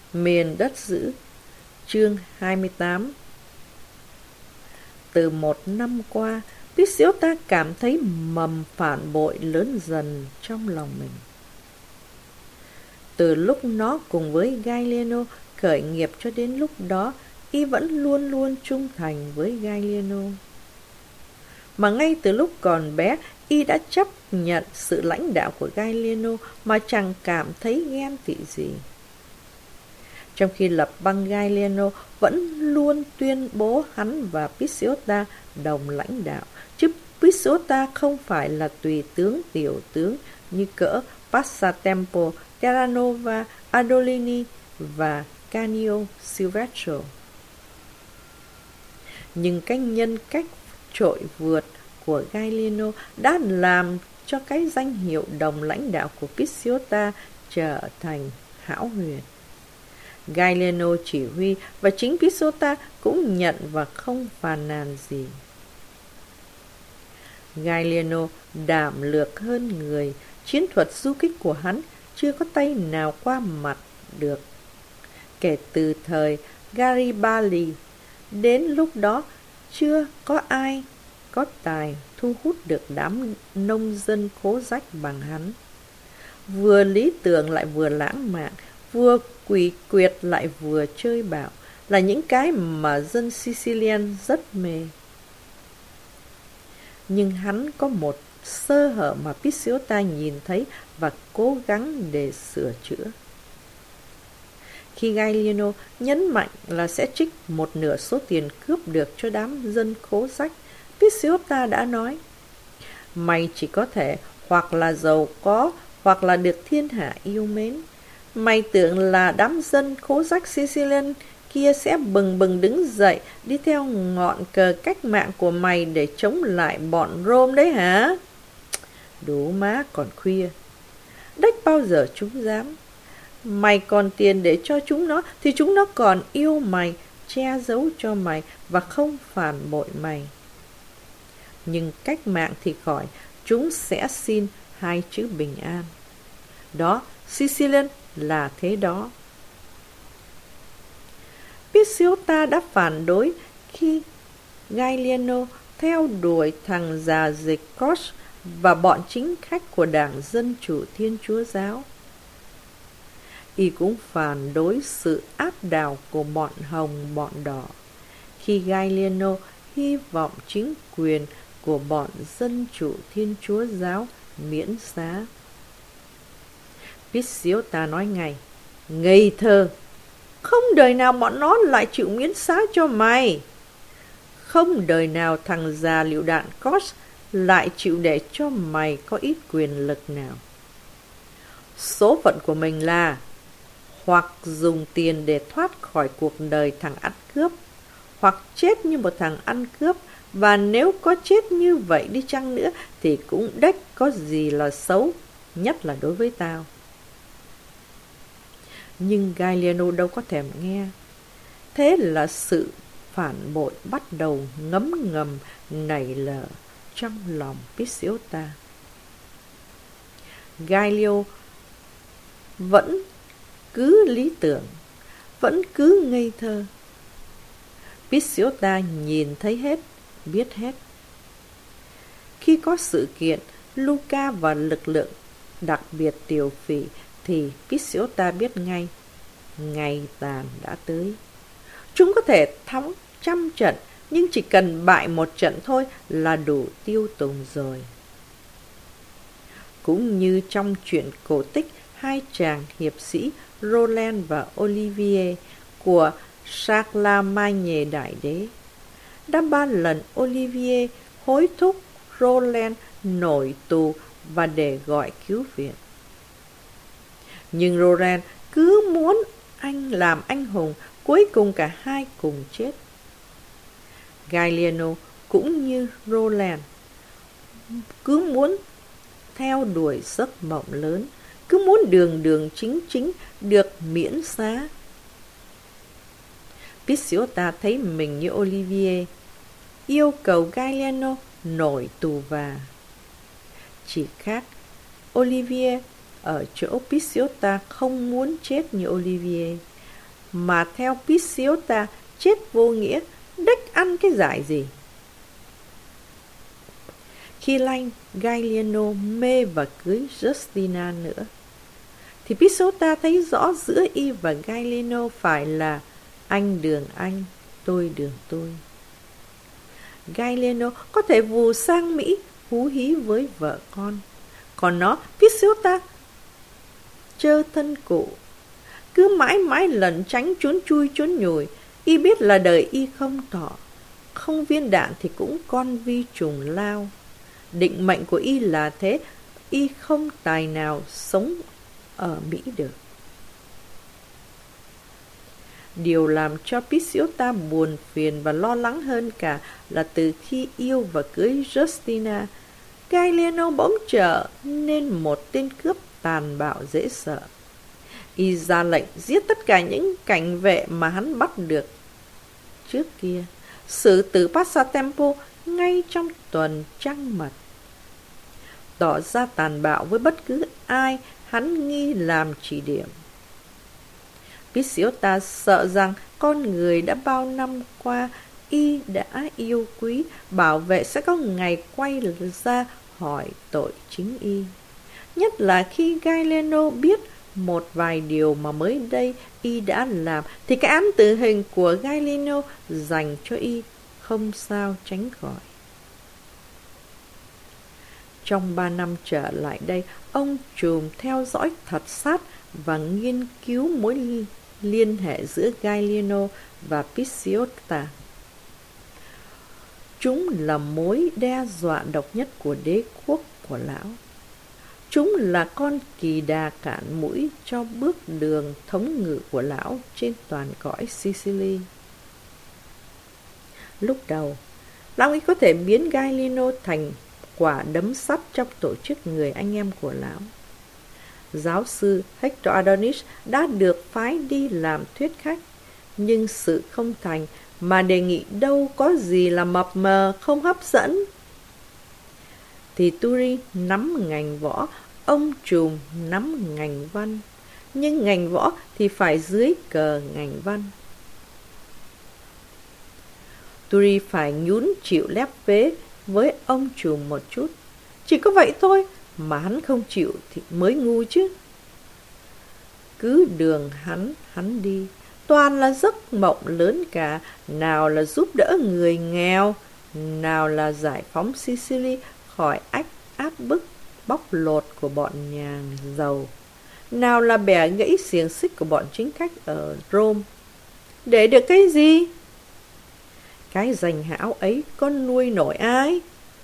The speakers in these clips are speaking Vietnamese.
Miền đất dữ. Chương 28. Từ 1 năm qua, Pisiota cảm thấy mầm phản bội lớn dần trong lòng mình. Từ lúc nó cùng với Gallieno khởi nghiệp cho đến lúc đó, y vẫn luôn luôn trung thành với Gallieno. Mà ngay từ lúc còn bé, y đã chấp nhận sự lãnh đạo của Gallieno mà chẳng cảm thấy ghen tị gì. Trong khi lập bang, Gallieno vẫn luôn tuyên bố hắn và Pisiota đồng lãnh đạo, chứ Pisiota không phải là tùy tướng tiểu tướng như cỡ Passatempo, Terranova, Adolini và Canio Silvestro. Nhưng cái nhân cách trội vượt của Gallieno đã làm cho cái danh hiệu đồng lãnh đạo của Pisiota trở thành hão huyền. Gallieno chỉ huy và chính Pisiota cũng nhận và không phàn nàn gì. Gallieno đảm lược hơn người, chiến thuật du kích của hắn chưa có tay nào qua mặt được. Kể từ thời Garibaldi, đến lúc đó chưa có ai có tài thu hút được đám nông dân khố rách bằng hắn. Vừa lý tưởng lại vừa lãng mạn, vừa quỷ quyệt lại vừa chơi bạo, là những cái mà dân Sicilian rất mê. Nhưng hắn có một sơ hở mà Pisiota nhìn thấy và cố gắng để sửa chữa. Khi Gallieno nhấn mạnh là sẽ trích một nửa số tiền cướp được cho đám dân khố rách, Pisiota đã nói: "Mày chỉ có thể hoặc là giàu có hoặc là được thiên hạ yêu mến. Mày tưởng là đám dân khố rách Sicilian kia sẽ bừng bừng đứng dậy đi theo ngọn cờ cách mạng của mày để chống lại bọn Rome đấy hả? Đủ má còn khuya. Đếch bao giờ chúng dám. Mày còn tiền để cho chúng nó thì chúng nó còn yêu mày, che giấu cho mày và không phản bội mày. Nhưng cách mạng thì khỏi, chúng sẽ xin 2 chữ bình an. Đó, Sicilian là thế đó." Pisiota đã phản đối khi Gallieno theo đuổi thằng già dịch Koch và bọn chính khách của Đảng Dân Chủ Thiên Chúa Giáo. Y cũng phản đối sự áp đảo của bọn Hồng bọn Đỏ khi Gallieno hy vọng chính quyền của bọn Dân Chủ Thiên Chúa Giáo miễn xá. Pisiota nói ngay: "Ngây thơ! Không đời nào bọn nó lại chịu miễn xá cho mày. Không đời nào thằng già lựu đạn Koch lại chịu để cho mày có ít quyền lực nào. Số phận của mình là hoặc dùng tiền để thoát khỏi cuộc đời thằng ăn cướp, hoặc chết như một thằng ăn cướp, và nếu có chết như vậy đi chăng nữa thì cũng đếch có gì là xấu, nhất là đối với tao." Nhưng Gallieno đâu có thèm nghe. Thế là sự phản bội bắt đầu ngấm ngầm nảy lở trong lòng Pisiota. Gallieno vẫn cứ lý tưởng, vẫn cứ ngây thơ. Pisiota nhìn thấy hết, biết hết. Khi có sự kiện Luca và lực lượng đặc biệt tiểu phỉ thì Pisiota biết ngay, ngày tàn đã tới. Chúng có thể thắng 100 trận, nhưng chỉ cần bại 1 trận thôi là đủ tiêu tùng rồi. Cũng như trong truyện cổ tích 2 chàng hiệp sĩ Roland và Olivier của Charlemagne Đại Đế, đã 3 lần Olivier hối thúc Roland nổi tù và để gọi cứu viện. Nhưng Roland cứ muốn anh làm anh hùng, cuối cùng cả hai cùng chết. Gallieno cũng như Roland cứ muốn theo đuổi giấc mộng lớn, cứ muốn đường đường chính chính được miễn xá. Pisiota thấy mình như Olivier, yêu cầu Gallieno nổi tù và. Chỉ khác Olivier ở chỗ Pisiota không muốn chết như Olivier, mà theo Pisiota chết vô nghĩa, đếch ăn cái giải gì. Khi Lanh, Gaeliano mê và cưới Justina nữa, thì Pisiota thấy rõ giữa y và Gaeliano phải là anh đường anh, tôi đường tôi. Gaeliano có thể vù sang Mỹ hú hí với vợ con, còn nó, Pisiota, chơ thân cụ, cứ mãi mãi lẩn tránh trốn chui trốn nhủi. Y biết là đời y không thọ, không viên đạn thì cũng con vi trùng lao. Định mệnh của y là thế, y không tài nào sống ở Mỹ được. Điều làm cho Pisiota buồn phiền và lo lắng hơn cả là từ khi yêu và cưới Justina, Gaeliano bỗng trở nên một tên cướp tàn bạo dễ sợ. Y ra lệnh giết tất cả những cảnh vệ mà hắn bắt được trước kia, xử tử Passatempo ngay trong tuần trăng mật, tỏ ra tàn bạo với bất cứ ai hắn nghi làm chỉ điểm. Pisiota sợ rằng con người đã bao năm qua y đã yêu quý, bảo vệ sẽ có ngày quay ra hỏi tội chính y. Nhất là khi Gaeliano biết một vài điều mà mới đây y đã làm, thì cái án tử hình của Gaeliano dành cho y không sao tránh khỏi. Trong 3 năm trở lại đây, ông trùm theo dõi thật sát và nghiên cứu mối liên hệ giữa Gaeliano và Pisiota. Chúng là mối đe dọa độc nhất của đế quốc của lão. Chúng là con kỳ đà cản mũi cho bước đường thống ngự của lão trên toàn cõi Sicily. Lúc đầu, lão ấy có thể biến Gaeliano thành quả đấm sắt trong tổ chức người anh em của lão. Giáo sư Hector Adonis đã được phái đi làm thuyết khách, nhưng sự không thành mà đề nghị đâu có gì là mập mờ không hấp dẫn. Thì Turi nắm ngành võ, ông trùm nắm ngành văn, nhưng ngành võ thì phải dưới cờ ngành văn. Turi phải nhún chịu lép vế với ông trùm một chút. Chỉ có vậy thôi mà hắn không chịu thì mới ngu chứ. Cứ đường hắn đi, toàn là giấc mộng lớn cả. Nào là giúp đỡ người nghèo, nào là giải phóng Sicily khỏi áp bức bóc lột của bọn nhà giàu, nào là bẻ gãy xiềng xích của bọn chính khách ở Rome. Để được cái gì? Cái danh hão ấy có nuôi nổi ai?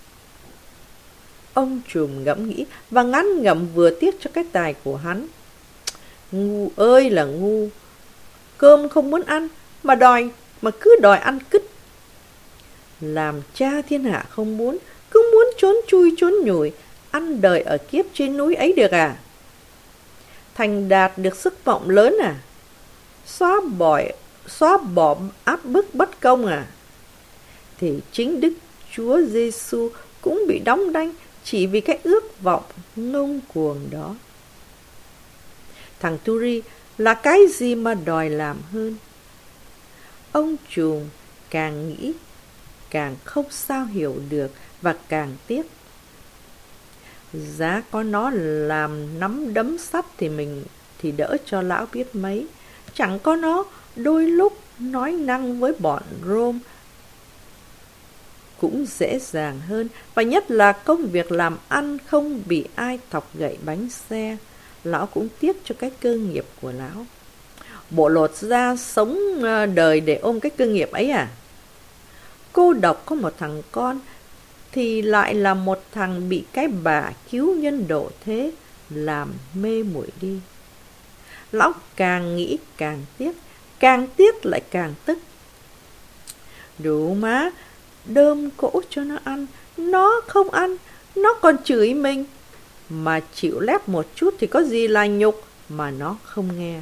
Ông trùm ngẫm nghĩ và ngán ngẩm vừa tiếc cho cái tài của hắn. Ngu ơi là ngu, cơm không muốn ăn mà cứ đòi ăn cứt. Làm cha thiên hạ không muốn, cứ muốn trốn chui trốn nhủi, ăn đời ở kiếp trên núi ấy được à? Thành đạt được sức vọng lớn à? Xóa bỏ áp bức bất công à? Thì chính Đức Chúa Giêsu cũng bị đóng đanh chỉ vì cái ước vọng ngông cuồng đó. Thằng Turi là cái gì mà đòi làm hơn? Ông trùm càng nghĩ càng không sao hiểu được và càng tiếc. Giá có nó làm nắm đấm sắt thì đỡ cho lão biết mấy. Chẳng có nó đôi lúc nói năng với bọn Rome cũng dễ dàng hơn, và nhất là công việc làm ăn không bị ai thọc gậy bánh xe. Lão cũng tiếc cho cái cơ nghiệp của lão. Bộ lột ra sống đời để ôm cái cơ nghiệp ấy à? Cô độc có một thằng con thì lại là một thằng bị cái bà cứu nhân độ thế làm mê muội đi. Lão càng nghĩ càng tiếc lại càng tức. Đủ má, đơm cỗ cho nó ăn, nó không ăn, nó còn chửi mình. Mà chịu lép một chút thì có gì là nhục mà nó không nghe.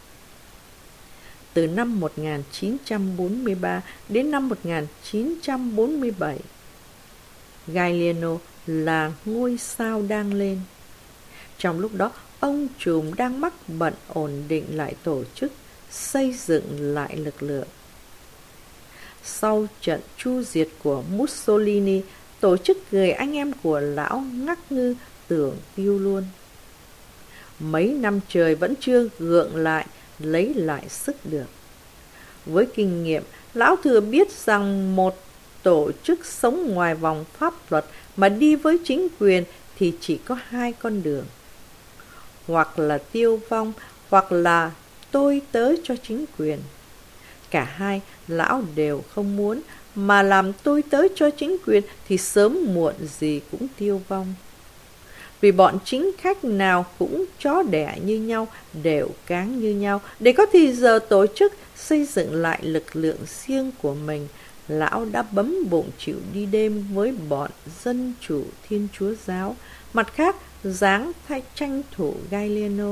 Từ năm 1943 đến năm 1947, Gaeliano là ngôi sao đang lên. Trong lúc đó, ông trùm đang mắc bận ổn định lại tổ chức, xây dựng lại lực lượng. Sau trận chu diệt của Mussolini, tổ chức người anh em của lão ngắc ngư tưởng tiêu luôn. Mấy năm trời vẫn chưa gượng lại, lấy lại sức được. Với kinh nghiệm, lão thừa biết rằng một tổ chức sống ngoài vòng pháp luật mà đi với chính quyền thì chỉ có hai con đường. Hoặc là tiêu vong, hoặc là tôi tớ cho chính quyền. Cả hai lão đều không muốn, mà làm tôi tớ cho chính quyền thì sớm muộn gì cũng tiêu vong. Vì bọn chính khách nào cũng chó đẻ như nhau, đều cáng như nhau. Để có thì giờ tổ chức xây dựng lại lực lượng riêng của mình, lão đã bấm bụng chịu đi đêm với bọn dân chủ Thiên Chúa giáo, mặt khác giáng thay tranh thủ Gallieno.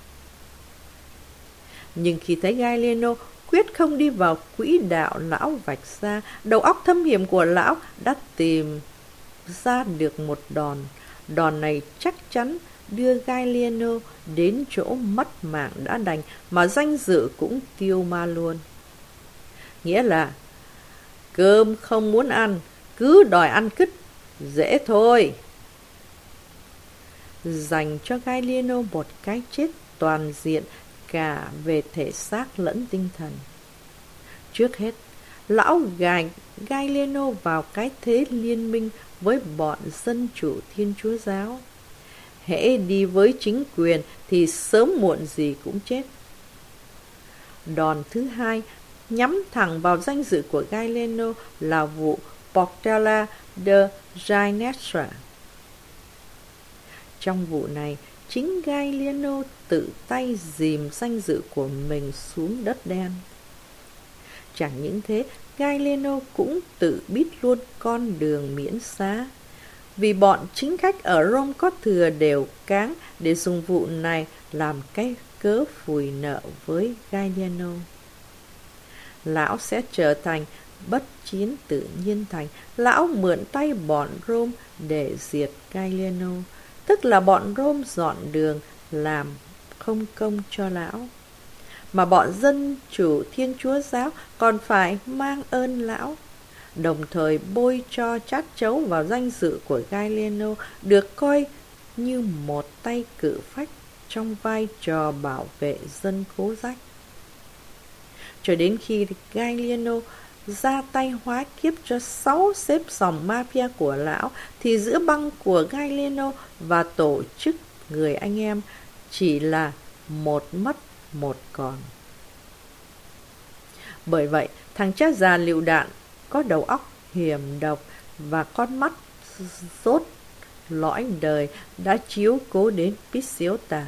Nhưng khi thấy Gallieno quyết không đi vào quỹ đạo lão vạch ra, đầu óc thâm hiểm của lão đã tìm ra được một đòn. Đòn này chắc chắn đưa Gallieno đến chỗ mất mạng đã đành, mà danh dự cũng tiêu ma luôn. Nghĩa là cơm không muốn ăn, cứ đòi ăn cứt, dễ thôi. Dành cho Gallieno một cái chết toàn diện cả về thể xác lẫn tinh thần. Trước hết, lão gài Gallieno vào cái thế liên minh với bọn dân chủ Thiên Chúa giáo. Hễ đi với chính quyền thì sớm muộn gì cũng chết. Đòn thứ hai nhắm thẳng vào danh dự của Gallieno là vụ Portella de Ginestra. Trong vụ này, chính Gallieno tự tay dìm danh dự của mình xuống đất đen. Chẳng những thế, Gallieno cũng tự biết luôn con đường miễn xá. Vì bọn chính khách ở Rome có thừa đều cáng để dùng vụ này làm cái cớ phủi nợ với Gallieno. Lão sẽ trở thành bất chiến tự nhiên thành. Lão mượn tay bọn Rome để diệt Gallieno, tức là bọn Rome dọn đường làm không công cho lão. Mà bọn dân chủ Thiên Chúa giáo còn phải mang ơn lão, đồng thời bôi cho chát chấu vào danh dự của Gallieno, được coi như một tay cự phách trong vai trò bảo vệ dân khố rách. Cho đến khi Gallieno ra tay hóa kiếp cho 6 xếp sòng mafia của lão, thì giữa băng của Gallieno và tổ chức người anh em chỉ là một mất một còn. Bởi vậy, thằng cha già lựu đạn có đầu óc hiểm độc và con mắt rốt lõi đời đã chiếu cố đến Picciota.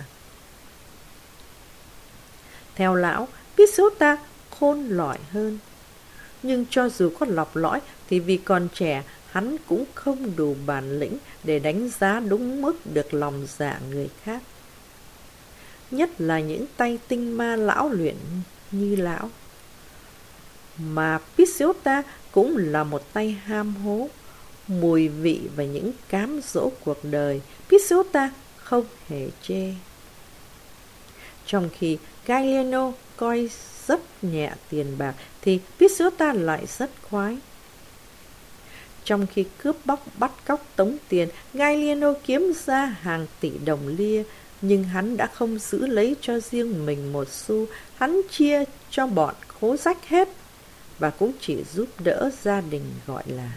Theo lão, Picciota khôn lỏi hơn. Nhưng cho dù có lọc lõi thì vì còn trẻ, hắn cũng không đủ bản lĩnh để đánh giá đúng mức được lòng dạ người khác. Nhất là những tay tinh ma lão luyện như lão. Mà Picciota cũng là một tay ham hố, mùi vị và những cám dỗ cuộc đời, Picciota không hề chê. Trong khi Gallieno coi rất nhẹ tiền bạc thì Picciota lại rất khoái. Trong khi cướp bóc bắt cóc tống tiền, Gallieno kiếm ra hàng tỷ đồng lia, nhưng hắn đã không giữ lấy cho riêng mình một xu, hắn chia cho bọn khố rách hết, và cũng chỉ giúp đỡ gia đình gọi là.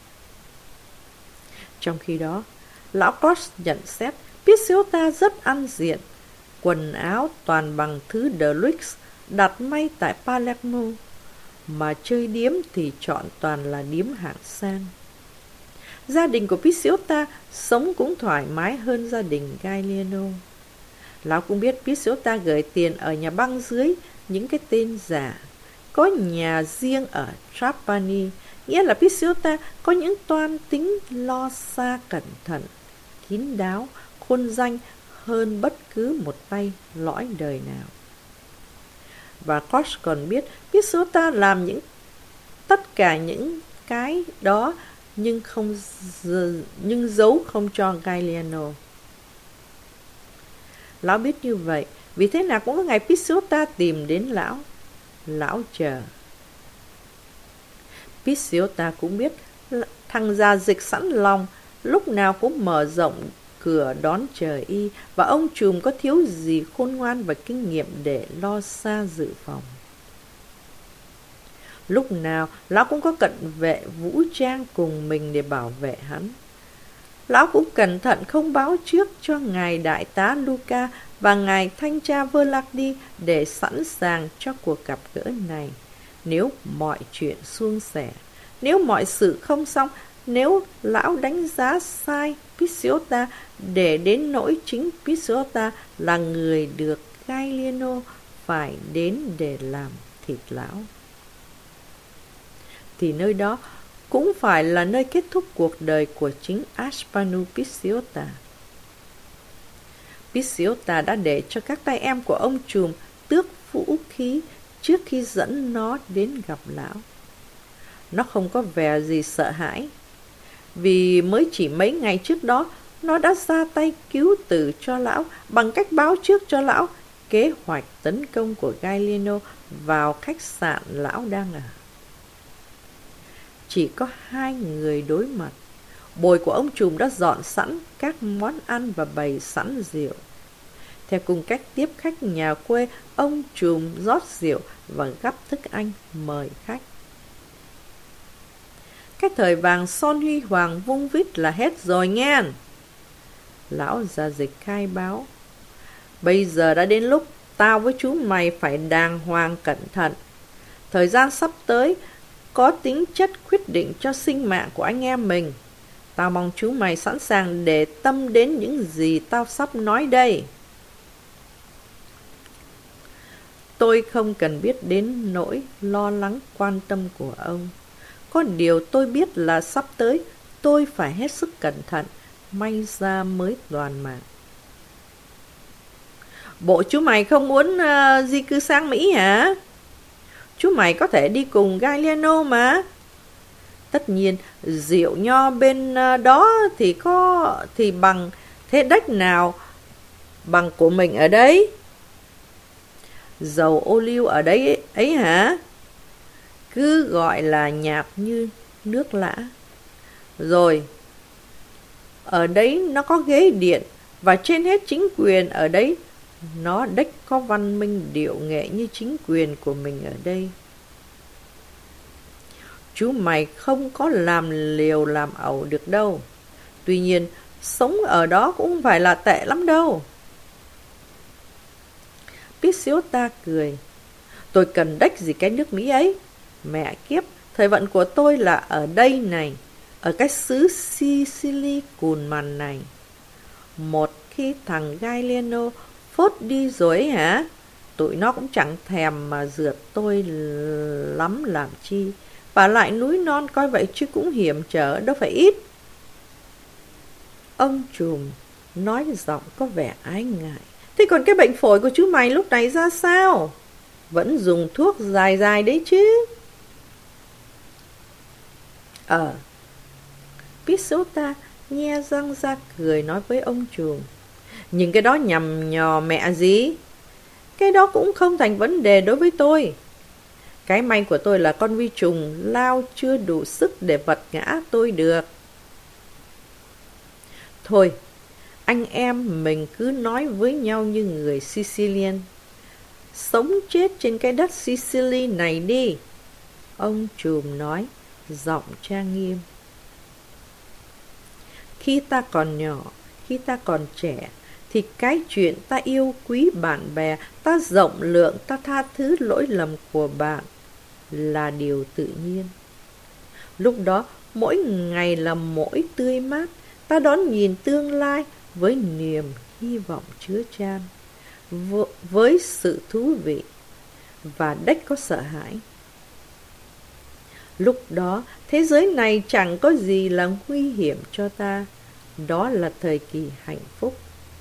Trong khi đó, lão Cross nhận xét Picciota rất ăn diện, quần áo toàn bằng thứ Deluxe đặt may tại Palermo, mà chơi điếm thì chọn toàn là điếm hạng sang. Gia đình của Picciota sống cũng thoải mái hơn gia đình Gallieno. Lão cũng biết Picciota gửi tiền ở nhà băng dưới những cái tên giả, có nhà riêng ở Trapani, nghĩa là Picciota có những toan tính lo xa cẩn thận, kín đáo, khôn danh hơn bất cứ một tay lõi đời nào. Và Koch còn biết Picciota làm tất cả những cái đó nhưng giấu không cho Gallieno. Lão biết như vậy vì thế nào cũng có ngày Pisiota tìm đến lão. Lão chờ. Pisiota cũng biết thằng già dịch sẵn lòng, lúc nào cũng mở rộng cửa đón chờ y, và ông trùm có thiếu gì khôn ngoan và kinh nghiệm để lo xa dự phòng. Lúc nào lão cũng có cận vệ vũ trang cùng mình để bảo vệ hắn. Lão cũng cẩn thận không báo trước cho ngài đại tá Luca và ngài thanh tra Verlagdi để sẵn sàng cho cuộc gặp gỡ này. Nếu mọi chuyện suôn sẻ, nếu mọi sự không xong, nếu lão đánh giá sai Pisiota, để đến nỗi chính Pisiota là người được Gagliano phải đến để làm thịt lão, thì nơi đó cũng phải là nơi kết thúc cuộc đời của chính Aspanu Pisiota. Pisiota đã để cho các tay em của ông trùm tước vũ khí trước khi dẫn nó đến gặp lão. Nó không có vẻ gì sợ hãi, vì mới chỉ mấy ngày trước đó nó đã ra tay cứu tử cho lão bằng cách báo trước cho lão kế hoạch tấn công của Gagliano vào khách sạn lão đang ở. Chỉ có hai người đối mặt. Bồi của ông trùm đã dọn sẵn các món ăn và bày sẵn rượu. Theo cùng cách tiếp khách nhà quê, ông trùm rót rượu và gắp thức ăn mời khách. Cái thời vàng son huy hoàng vung vít là hết rồi nghe. Lão già dịch khai báo. Bây giờ đã đến lúc tao với chú mày phải đàng hoàng cẩn thận. Thời gian sắp tới có tính chất quyết định cho sinh mạng của anh em mình. Tao mong chú mày sẵn sàng để tâm đến những gì tao sắp nói đây. Tôi không cần biết đến nỗi lo lắng quan tâm của ông. Có điều tôi biết là sắp tới tôi phải hết sức cẩn thận, may ra mới toàn mạng. Bộ chú mày không muốn di cư sang Mỹ hả? Chú mày có thể đi cùng Gagliano mà. Tất nhiên, rượu nho bên đó thì bằng thế đếch nào bằng của mình ở đấy. Dầu ô liu ở đấy ấy hả? Cứ gọi là nhạt như nước lã. Rồi, ở đấy nó có ghế điện, và trên hết chính quyền ở đấy nó đếch có văn minh điệu nghệ như chính quyền của mình ở đây. Chú mày không có làm liều làm ẩu được đâu. Tuy nhiên, sống ở đó cũng không phải là tệ lắm đâu. Pisiota cười. Tôi cần đếch gì cái nước Mỹ ấy. Mẹ kiếp, thời vận của tôi là ở đây này, ở cái xứ Sicily cùn mằn này. Một khi thằng Gagliano phốt đi rồi ấy hả, tụi nó cũng chẳng thèm mà rượt tôi lắm làm chi. Và lại núi non coi vậy chứ cũng hiểm trở đâu phải ít. Ông trùm nói giọng có vẻ ái ngại. Thế còn cái bệnh phổi của chú mày lúc này ra sao? Vẫn dùng thuốc dài dài đấy chứ? Pisiota nhe răng ra cười nói với ông trùm. Nhưng cái đó nhằm nhò mẹ gì? Cái đó cũng không thành vấn đề đối với tôi. Cái may của tôi là con vi trùng lao chưa đủ sức để vật ngã tôi được. Thôi, anh em mình cứ nói với nhau như người Sicilian. Sống chết trên cái đất Sicily này đi. Ông trùm nói, giọng trang nghiêm. Khi ta còn nhỏ, khi ta còn trẻ, thì cái chuyện ta yêu quý bạn bè, ta rộng lượng, ta tha thứ lỗi lầm của bạn là điều tự nhiên. Lúc đó, mỗi ngày là mỗi tươi mát, ta đón nhìn tương lai với niềm hy vọng chứa chan, với sự thú vị và đếch có sợ hãi. Lúc đó, thế giới này chẳng có gì là nguy hiểm cho ta. Đó là thời kỳ hạnh phúc.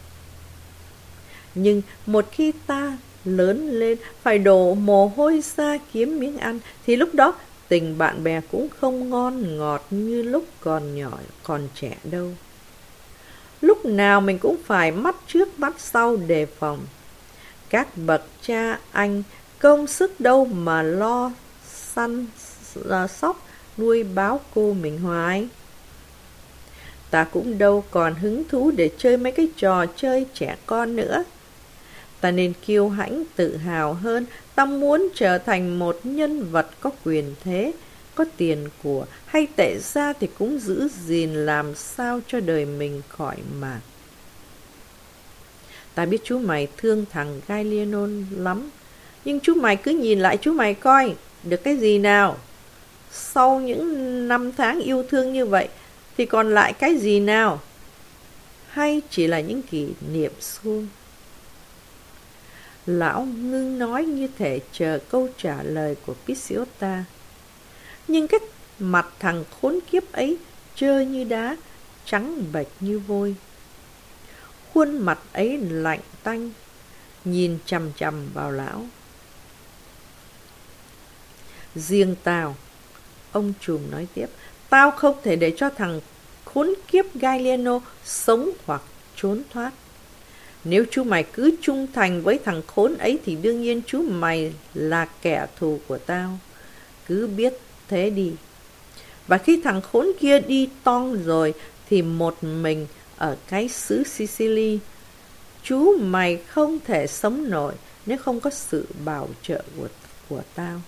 Nhưng một khi ta lớn lên, phải đổ mồ hôi ra kiếm miếng ăn, thì lúc đó tình bạn bè cũng không ngon ngọt như lúc còn nhỏ, còn trẻ đâu. Lúc nào mình cũng phải mắt trước mắt sau đề phòng. Các bậc cha anh công sức đâu mà lo săn sóc nuôi báo cô mình hoài. Ta cũng đâu còn hứng thú để chơi mấy cái trò chơi trẻ con nữa. Ta nên kiêu hãnh tự hào hơn. Ta muốn trở thành một nhân vật có quyền thế, có tiền của, hay tệ ra thì cũng giữ gìn làm sao cho đời mình khỏi mạt. Ta biết chú mày thương thằng Galliano lắm, nhưng chú mày cứ nhìn lại chú mày coi, được cái gì nào? Sau những năm tháng yêu thương như vậy, thì còn lại cái gì nào? Hay chỉ là những kỷ niệm suông? Lão ngưng nói như thể chờ câu trả lời của Pisiota. Nhưng cái mặt thằng khốn kiếp ấy trơ như đá, trắng bệch như vôi. Khuôn mặt ấy lạnh tanh, nhìn chằm chằm vào lão. Riêng tao, ông trùm nói tiếp, tao không thể để cho thằng khốn kiếp Galliano sống hoặc trốn thoát. Nếu chú mày cứ trung thành với thằng khốn ấy thì đương nhiên chú mày là kẻ thù của tao. Cứ biết thế đi. Và khi thằng khốn kia đi tong rồi thì một mình ở cái xứ Sicily, chú mày không thể sống nổi nếu không có sự bảo trợ của tao.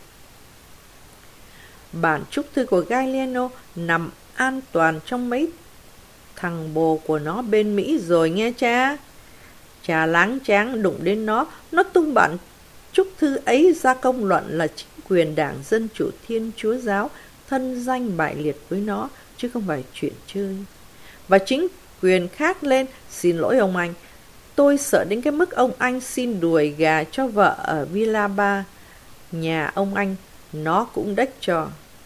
Bản chúc thư của Galliano nằm an toàn trong mấy thằng bồ của nó bên Mỹ rồi nghe cha. Cha láng tráng đụng đến nó tung bản chúc thư ấy ra công luận là chính quyền Đảng Dân Chủ Thiên Chúa Giáo thân danh bại liệt với nó, chứ không phải chuyện chơi. Và chính quyền khác lên, xin lỗi ông anh, tôi sợ đến cái mức ông anh xin đuổi gà cho vợ ở Villa Ba. Nhà ông anh, nó cũng đếch cho.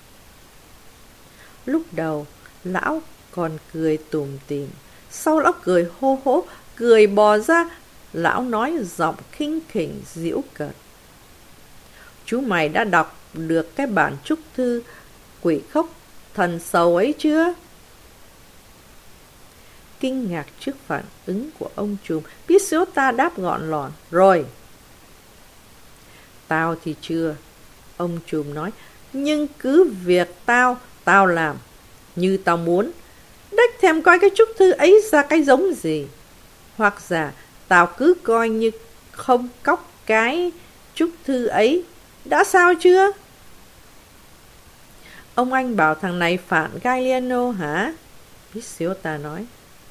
Lúc đầu, lão còn cười tủm tỉm, sau lão cười hô hố, cười bò ra, lão nói giọng khinh khỉnh giễu cợt. Chú mày đã đọc được cái bản chúc thư quỷ khóc thần sầu ấy chưa? Kinh ngạc trước phản ứng của ông trùm, Pisiota đáp gọn lòn, rồi. Tao thì chưa, ông trùm nói, nhưng cứ việc tao làm như tao muốn. Đếch thèm coi cái chúc thư ấy ra cái giống gì. Hoặc giả tao cứ coi như không cóc cái chúc thư ấy. Đã sao chưa? Ông anh bảo thằng này phản Galliano hả? Pisiota nói.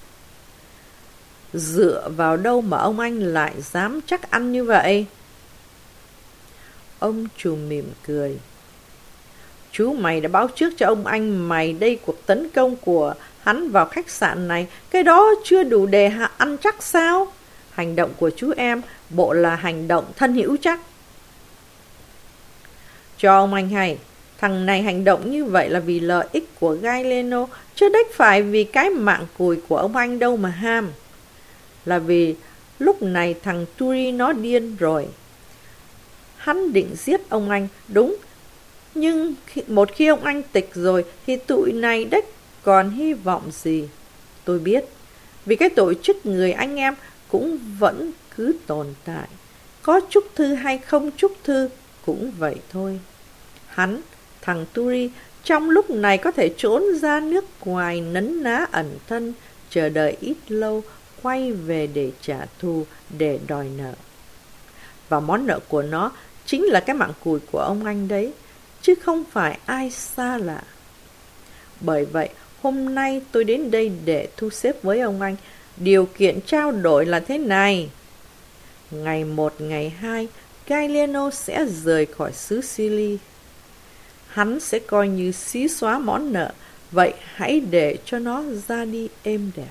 Dựa vào đâu mà ông anh lại dám chắc ăn như vậy? Ông trùm mỉm cười. Chú mày đã báo trước cho ông anh mày đây cuộc tấn công của hắn vào khách sạn này. Cái đó chưa đủ để ăn chắc sao? Hành động của chú em bộ là hành động thân hữu chắc. Cho ông anh hay, thằng này hành động như vậy là vì lợi ích của Galliano, chứ đếch phải vì cái mạng cùi của ông anh đâu mà ham. Là vì lúc này thằng Turi nó điên rồi. Hắn định giết ông anh, đúng. Nhưng một khi ông anh tịch rồi thì tụi này đếch còn hy vọng gì. Tôi biết, vì cái tổ chức người anh em cũng vẫn cứ tồn tại. Có chúc thư hay không chúc thư cũng vậy thôi. Hắn, thằng Turi, trong lúc này có thể trốn ra nước ngoài nấn ná ẩn thân, chờ đợi ít lâu, quay về để trả thù, để đòi nợ. Và món nợ của nó chính là cái mạng cùi của ông anh đấy, chứ không phải ai xa lạ. Bởi vậy, hôm nay tôi đến đây để thu xếp với ông anh. Điều kiện trao đổi là thế này. Ngày 1, ngày 2, Galliano sẽ rời khỏi xứ Sicily. Hắn sẽ coi như xí xóa món nợ. Vậy hãy để cho nó ra đi êm đẹp.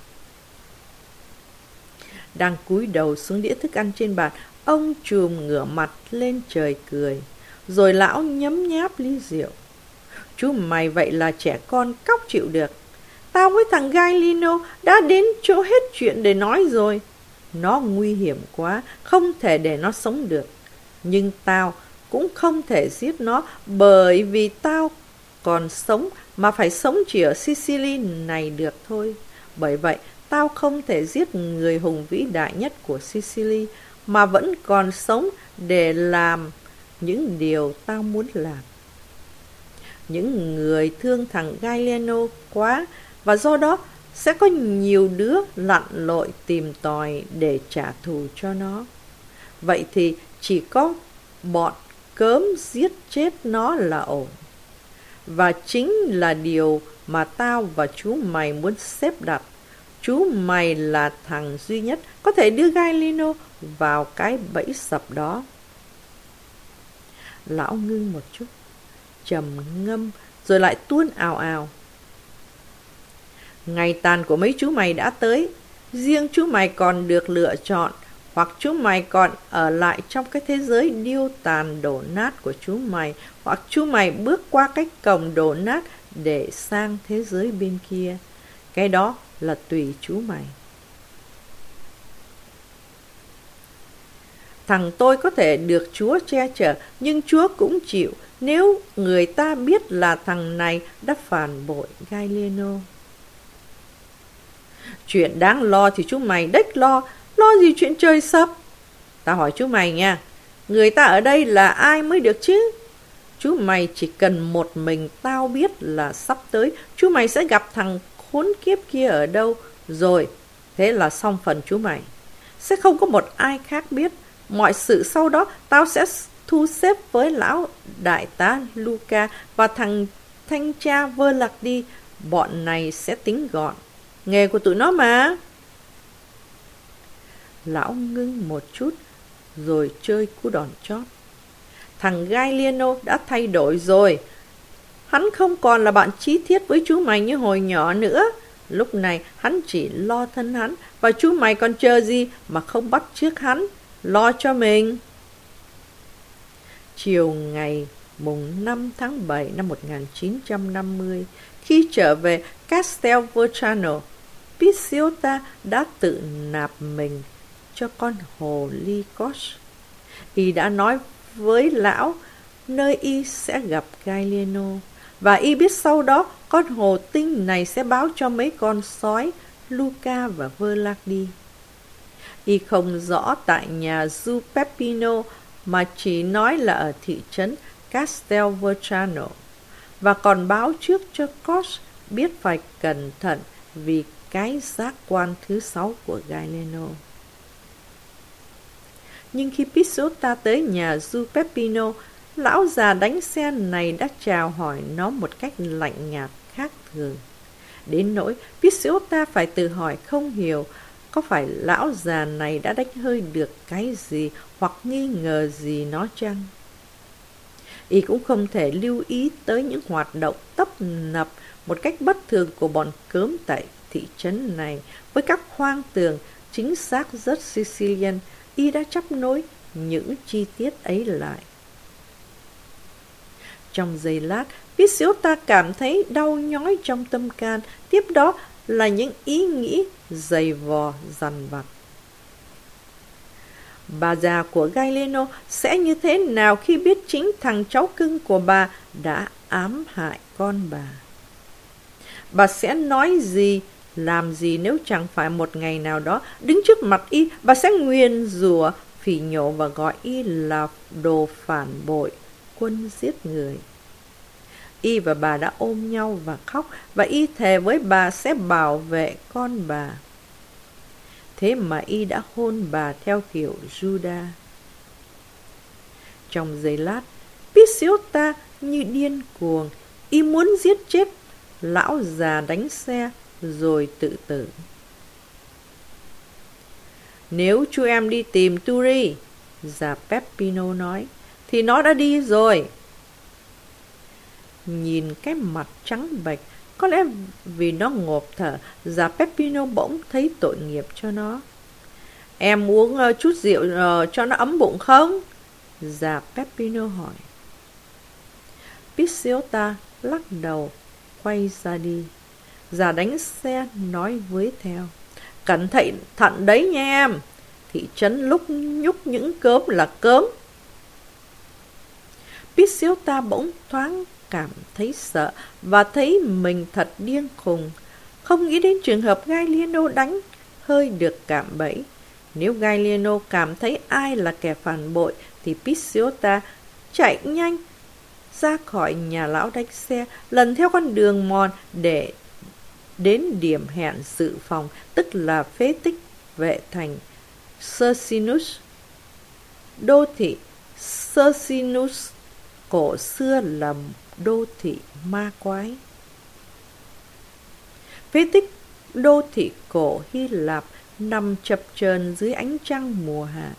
Đang cúi đầu xuống đĩa thức ăn trên bàn, ông trùm ngửa mặt lên trời cười. Rồi lão nhấm nháp ly rượu. Chú mày vậy là trẻ con cóc chịu được. Tao với thằng Galliano đã đến chỗ hết chuyện để nói rồi. Nó nguy hiểm quá, không thể để nó sống được. Nhưng tao cũng không thể giết nó, bởi vì tao còn sống mà phải sống chỉ ở Sicily này được thôi. Bởi vậy, tao không thể giết người hùng vĩ đại nhất của Sicily, mà vẫn còn sống để làm những điều tao muốn làm. Những người thương thằng Galliano quá, và do đó sẽ có nhiều đứa lặn lội tìm tòi để trả thù cho nó. Vậy thì chỉ có bọn cớm giết chết nó là ổn. Và chính là điều mà tao và chú mày muốn xếp đặt. Chú mày là thằng duy nhất có thể đưa Galliano vào cái bẫy sập đó. Lão ngưng một chút, trầm ngâm, rồi lại tuôn ào ào. Ngày tàn của mấy chú mày đã tới. Riêng chú mày còn được lựa chọn, hoặc chú mày còn ở lại trong cái thế giới điêu tàn đổ nát của chú mày, hoặc chú mày bước qua cái cổng đổ nát để sang thế giới bên kia. Cái đó là tùy chú mày. Thằng tôi có thể được Chúa che chở, nhưng Chúa cũng chịu nếu người ta biết là thằng này đã phản bội Galliano. Chuyện đáng lo thì chú mày đếch lo gì chuyện trời sập. Tao hỏi chú mày nha, người ta ở đây là ai mới được chứ? Chú mày chỉ cần một mình tao biết là sắp tới chú mày sẽ gặp thằng khốn kiếp kia ở đâu, rồi thế là xong phần chú mày. Sẽ không có một ai khác biết. Mọi sự sau đó tao sẽ thu xếp với lão đại tá Luca và thằng thanh tra Verlardi. Bọn này sẽ tính gọn. Nghề của tụi nó mà. Lão ngưng một chút, rồi chơi cú đòn chót. Thằng Galliano đã thay đổi rồi. Hắn không còn là bạn chí thiết với chú mày như hồi nhỏ nữa. Lúc này hắn chỉ lo thân hắn, và chú mày còn chờ gì mà không bắt chước hắn, lo cho mình. Chiều ngày mùng 5 tháng 7 năm 1950, khi trở về Castelvetrano, Picciota đã tự nạp mình cho con hồ Lycos. Y đã nói với lão nơi y sẽ gặp Galliano, và y biết sau đó con hồ tinh này sẽ báo cho mấy con sói Luca và Verlardi. Y không rõ tại nhà Giù Peppino, mà chỉ nói là ở thị trấn Castelvetrano, và còn báo trước cho Cos biết phải cẩn thận vì cái giác quan thứ 6 của Galliano. Nhưng khi Picciota tới nhà Giù Peppino, lão già đánh xe này đã chào hỏi nó một cách lạnh nhạt khác thường. Đến nỗi Picciota phải tự hỏi không hiểu có phải lão già này đã đánh hơi được cái gì hoặc nghi ngờ gì nó chăng. Y cũng không thể lưu ý tới những hoạt động tấp nập một cách bất thường của bọn cớm tại thị trấn này. Với các khoang tường chính xác rất Sicilian, Y đã chắp nối những chi tiết ấy lại. Trong giây lát, Picciota cảm thấy đau nhói trong tâm can, tiếp đó là những ý nghĩ dày vò dằn vặt. Bà già của Galliano sẽ như thế nào khi biết chính thằng cháu cưng của bà đã ám hại con bà? Bà sẽ nói gì, làm gì nếu chẳng phải một ngày nào đó đứng trước mặt Y, bà sẽ nguyền rủa, phỉ nhổ và gọi Y là đồ phản bội, quân giết người. Y và bà đã ôm nhau và khóc, và Y thề với bà sẽ bảo vệ con bà. Thế mà Y đã hôn bà theo kiểu Judas. Trong giây lát, Picciota như điên cuồng, Y muốn giết chết lão già đánh xe rồi tự tử. Nếu chú em đi tìm Turi, già Peppino nói, thì nó đã đi rồi. Nhìn cái mặt trắng bệch, có lẽ vì nó ngộp thở, già Peppino bỗng thấy tội nghiệp cho nó. Em uống chút rượu cho nó ấm bụng không? Già Peppino hỏi. Picciota lắc đầu, quay ra đi. Già đánh xe nói với theo. Cẩn thận đấy nha em. Thị trấn lúc nhúc những cớm là cớm. Picciota bỗng thoáng cảm thấy sợ và thấy mình thật điên khùng. Không nghĩ đến trường hợp Galliano đánh hơi được cạm bẫy. Nếu Gallieno cảm thấy ai là kẻ phản bội, thì Picciota chạy nhanh ra khỏi nhà lão đánh xe, lần theo con đường mòn để đến điểm hẹn dự phòng, tức là phế tích vệ thành Cercinus. Đô thị Cercinus cổ xưa là đô thị ma quái. Phế tích đô thị cổ Hy Lạp nằm chập chờn dưới ánh trăng mùa hạ.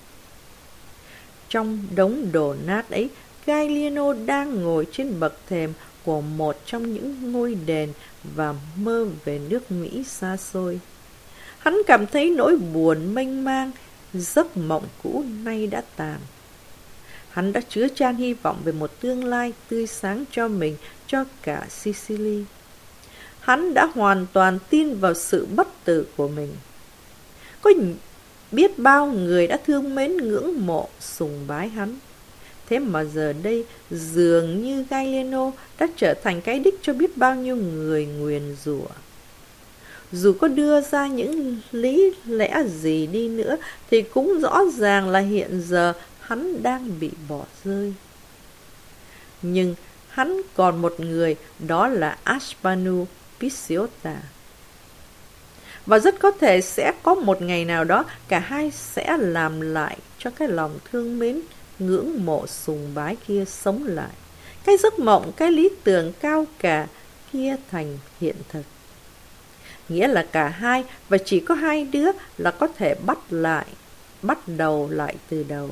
Trong đống đổ nát ấy, Gallieno đang ngồi trên bậc thềm của một trong những ngôi đền và mơ về nước Mỹ xa xôi. Hắn cảm thấy nỗi buồn mênh mang, giấc mộng cũ nay đã tàn. Hắn đã chứa chan hy vọng về một tương lai tươi sáng cho mình, cho cả Sicily. Hắn đã hoàn toàn tin vào sự bất tử của mình. Có biết bao người đã thương mến, ngưỡng mộ, sùng bái hắn. Thế mà giờ đây, dường như Gallieno đã trở thành cái đích cho biết bao nhiêu người nguyền rủa. Dù có đưa ra những lý lẽ gì đi nữa, thì cũng rõ ràng là hiện giờ hắn đang bị bỏ rơi. Nhưng hắn còn một người, đó là Aspanu Picciota. Và rất có thể sẽ có một ngày nào đó, cả hai sẽ làm lại cho cái lòng thương mến, ngưỡng mộ sùng bái kia sống lại. Cái giấc mộng, cái lý tưởng cao cả kia thành hiện thực. Nghĩa là cả hai, và chỉ có hai đứa là có thể bắt đầu lại từ đầu.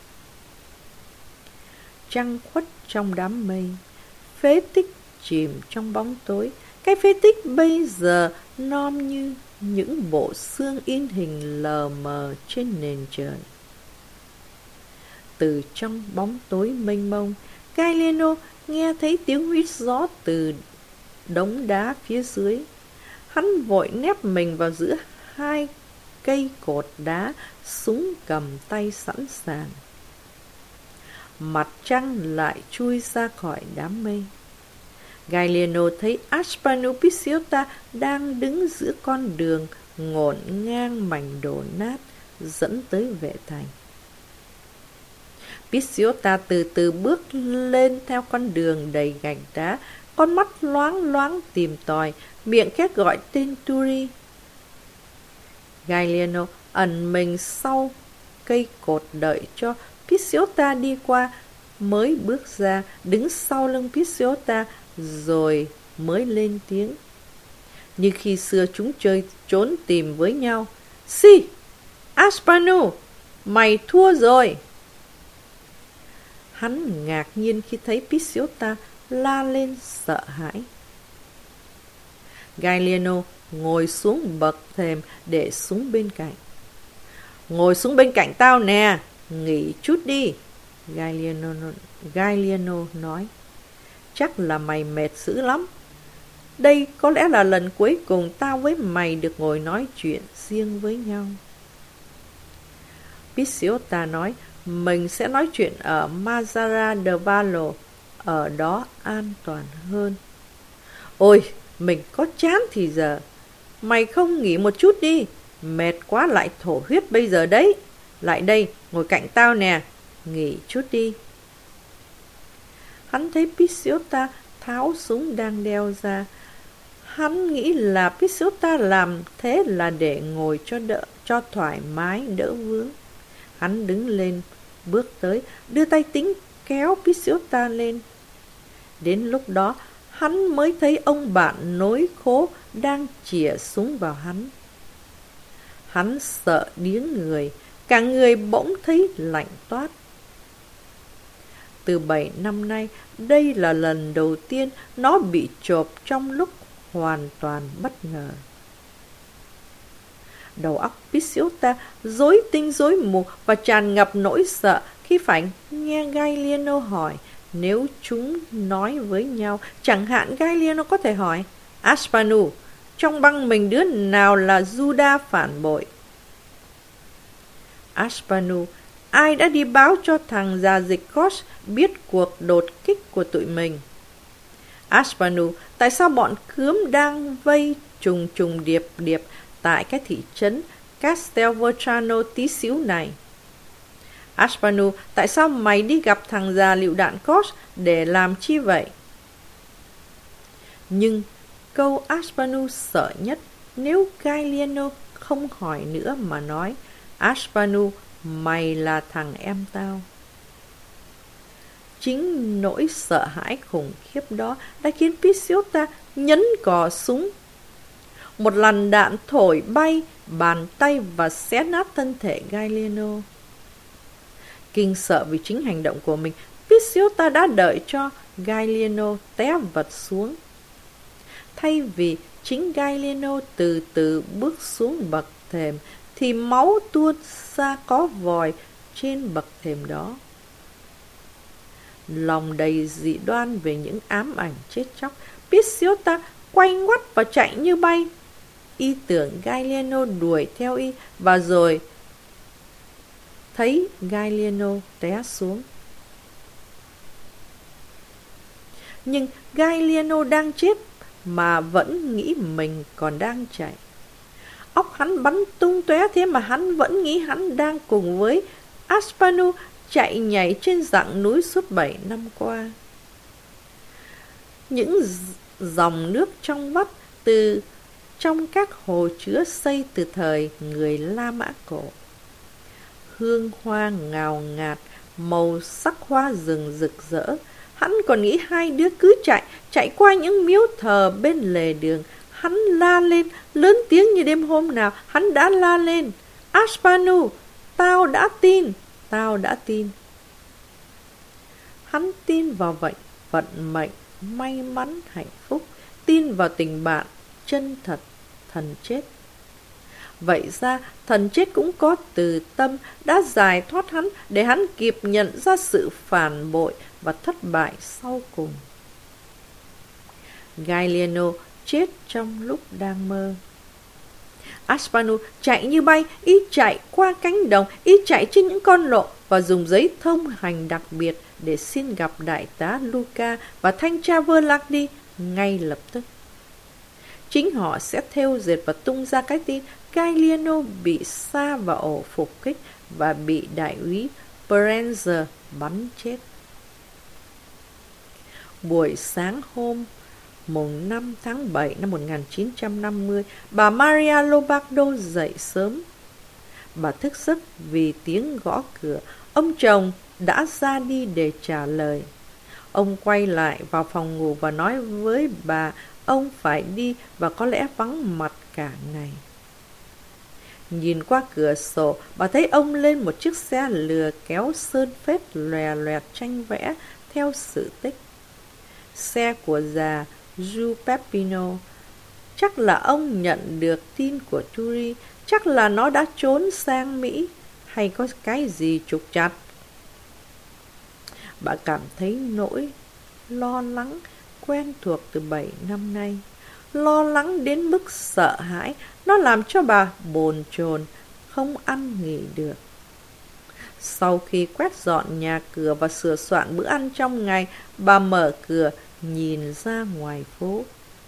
Trăng khuất trong đám mây, phế tích chìm trong bóng tối. Cái phế tích bây giờ nom như những bộ xương in hình lờ mờ trên nền trời. Từ trong bóng tối mênh mông, Gallieno nghe thấy tiếng huýt gió từ đống đá phía dưới. Hắn vội nép mình vào giữa hai cây cột đá, súng cầm tay sẵn sàng. Mặt trăng lại chui ra khỏi đám mây. Gallieno thấy Aspanu Picciota đang đứng giữa con đường ngổn ngang mảnh đổ nát dẫn tới vệ thành. Picciota từ từ bước lên theo con đường đầy gạch đá, con mắt loáng loáng tìm tòi, miệng khét gọi tên Turi. Gallieno ẩn mình sau cây cột đợi cho Picciota đi qua, mới bước ra, đứng sau lưng Picciota, rồi mới lên tiếng. Như khi xưa chúng chơi trốn tìm với nhau. Si, Aspanu, mày thua rồi. Hắn ngạc nhiên khi thấy Picciota la lên sợ hãi. Gallieno ngồi xuống bậc thềm để súng bên cạnh. Ngồi xuống bên cạnh tao nè, nghỉ chút đi. Gallieno nói. Chắc là mày mệt dữ lắm. Đây có lẽ là lần cuối cùng tao với mày được ngồi nói chuyện riêng với nhau. Picciota nói, mình sẽ nói chuyện ở Mazara del Vallo, ở đó an toàn hơn. Ôi, mình có chán thì giờ. Mày không nghỉ một chút đi, mệt quá lại thổ huyết bây giờ đấy. Lại đây, ngồi cạnh tao nè, nghỉ chút đi. Hắn thấy Picciota tháo súng đang đeo ra. Hắn nghĩ là Picciota làm thế là để ngồi cho thoải mái, đỡ vướng. Hắn đứng lên, bước tới, đưa tay tính kéo Picciota lên. Đến lúc đó, hắn mới thấy ông bạn nối khố đang chĩa súng vào hắn. Hắn sợ điếng người, cả người bỗng thấy lạnh toát. Từ 7 năm nay, đây là lần đầu tiên nó bị chộp trong lúc hoàn toàn bất ngờ. Đầu óc Picciota rối tinh rối mù và tràn ngập nỗi sợ khi phải nghe Gallieno hỏi. Nếu chúng nói với nhau, chẳng hạn Gallieno có thể hỏi, Aspanu, trong băng mình đứa nào là Judas phản bội? Aspanu, ai đã đi báo cho thằng già dịch Kos biết cuộc đột kích của tụi mình? Aspanu, tại sao bọn cướm đang vây trùng điệp tại cái thị trấn Castelvetrano tí xíu này. Aspanu, tại sao mày đi gặp thằng già lựu đạn Koch để làm chi vậy? Nhưng câu Aspanu sợ nhất nếu Gaeliano không hỏi nữa mà nói, Aspanu, mày là thằng em tao. Chính nỗi sợ hãi khủng khiếp đó đã khiến Pisiota nhấn cò súng. Một làn đạn thổi bay bàn tay và xé nát thân thể Gaeliano. Kinh sợ vì chính hành động của mình, Pisiota đã đợi cho Gaeliano té vật xuống. Thay vì chính Gaeliano từ từ bước xuống bậc thềm, thì máu tuôn ra có vòi trên bậc thềm đó. Lòng đầy dị đoan về những ám ảnh chết chóc, Pisiota quay ngoắt và chạy như bay. Y tưởng Gaeliano đuổi theo y, và rồi thấy Gaeliano té xuống. Nhưng Gaeliano đang chết mà vẫn nghĩ mình còn đang chạy. Óc hắn bắn tung tóe, thế mà hắn vẫn nghĩ hắn đang cùng với Aspanu chạy nhảy trên dặng núi suốt 7 năm qua. Những dòng nước trong vắt từ trong các hồ chứa xây từ thời người La Mã cổ. Hương hoa ngào ngạt, màu sắc hoa rừng rực rỡ. Hắn còn nghĩ hai đứa cứ chạy qua những miếu thờ bên lề đường. Hắn la lên, lớn tiếng như đêm hôm nào. Hắn đã la lên, Aspanu, tao đã tin. Hắn tin vào vận mệnh, may mắn, hạnh phúc. Tin vào tình bạn chân thật, thần chết. Vậy ra, thần chết cũng có từ tâm, đã giải thoát hắn để hắn kịp nhận ra sự phản bội và thất bại sau cùng. Gaeliano chết trong lúc đang mơ. Aspanu chạy như bay, y chạy qua cánh đồng, y chạy trên những con lộ và dùng giấy thông hành đặc biệt để xin gặp đại tá Luca và thanh tra Verlandi ngay lập tức. Chính họ sẽ thêu dệt và tung ra cái tin Gaeliano bị sa vào ổ phục kích và bị đại úy Prenzer bắn chết. Buổi sáng hôm mùng 5 tháng 7 năm 1950, bà Maria Lombardo dậy sớm. Bà thức giấc vì tiếng gõ cửa. Ông chồng đã ra đi để trả lời. Ông quay lại vào phòng ngủ và nói với bà ông phải đi và có lẽ vắng mặt cả ngày. Nhìn qua cửa sổ, bà thấy ông lên một chiếc xe lừa kéo sơn phết lòe loẹt tranh vẽ theo sự tích. Xe của già Giu Peppino. Chắc là ông nhận được tin của Turi. Chắc là nó đã trốn sang Mỹ, hay có cái gì trục trặc. Bà cảm thấy nỗi lo lắng quen thuộc từ 7 năm nay. Lo lắng đến mức sợ hãi. Nó làm cho bà bồn chồn, không ăn nghỉ được. Sau khi quét dọn nhà cửa và sửa soạn bữa ăn trong ngày, bà mở cửa nhìn ra ngoài phố.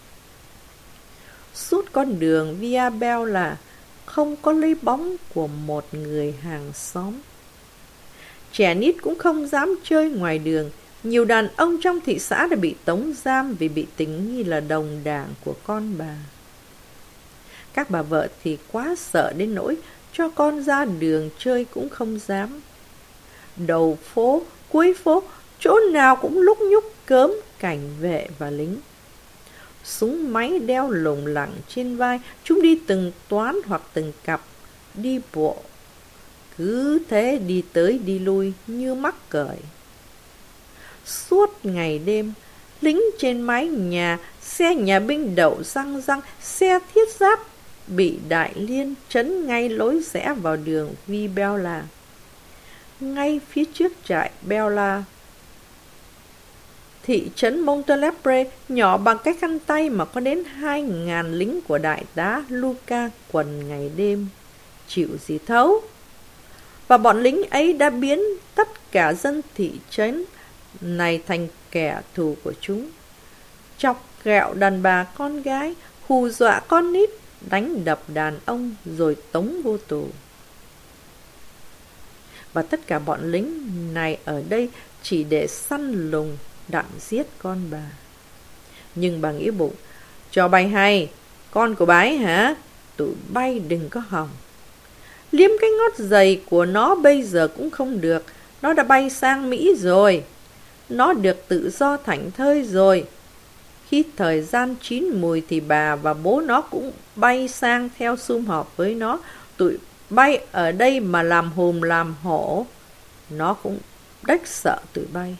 Suốt con đường Via Bella không có lấy bóng của một người hàng xóm. Trẻ nít cũng không dám chơi ngoài đường. Nhiều đàn ông trong thị xã đã bị tống giam vì bị tình nghi là đồng đảng của con bà. Các bà vợ thì quá sợ đến nỗi cho con ra đường chơi cũng không dám. Đầu phố, cuối phố, chỗ nào cũng lúc nhúc cớm cảnh vệ và lính. Súng máy đeo lủng lẳng trên vai, chúng đi từng toán hoặc từng cặp, đi bộ. Cứ thế đi tới đi lui như mắc cởi. Suốt ngày đêm, lính trên mái nhà, xe nhà binh đậu răng răng, xe thiết giáp bị đại liên trấn ngay lối rẽ vào đường Vibella. Ngay phía trước trại Bella, thị trấn Montelepre nhỏ bằng cái khăn tay mà có đến 2.000 lính của đại tá Luca quần ngày đêm. Chịu gì thấu. Và bọn lính ấy đã biến tất cả dân thị trấn này thành kẻ thù của chúng. Chọc ghẹo đàn bà con gái, hù dọa con nít, đánh đập đàn ông rồi tống vô tù. Và tất cả bọn lính này ở đây chỉ để săn lùng đặng giết con bà. Nhưng bà nghĩ bụng, cho bay hay, con của bà ấy hả? Tụi bay đừng có hòng. Liếm cái ngót giày của nó bây giờ cũng không được, nó đã bay sang Mỹ rồi. Nó được tự do thảnh thơi rồi. Khi thời gian chín mùi thì bà và bố nó cũng bay sang theo sum họp với nó. Tụi bay ở đây mà làm hùm làm hổ, nó cũng đếch sợ tụi bay.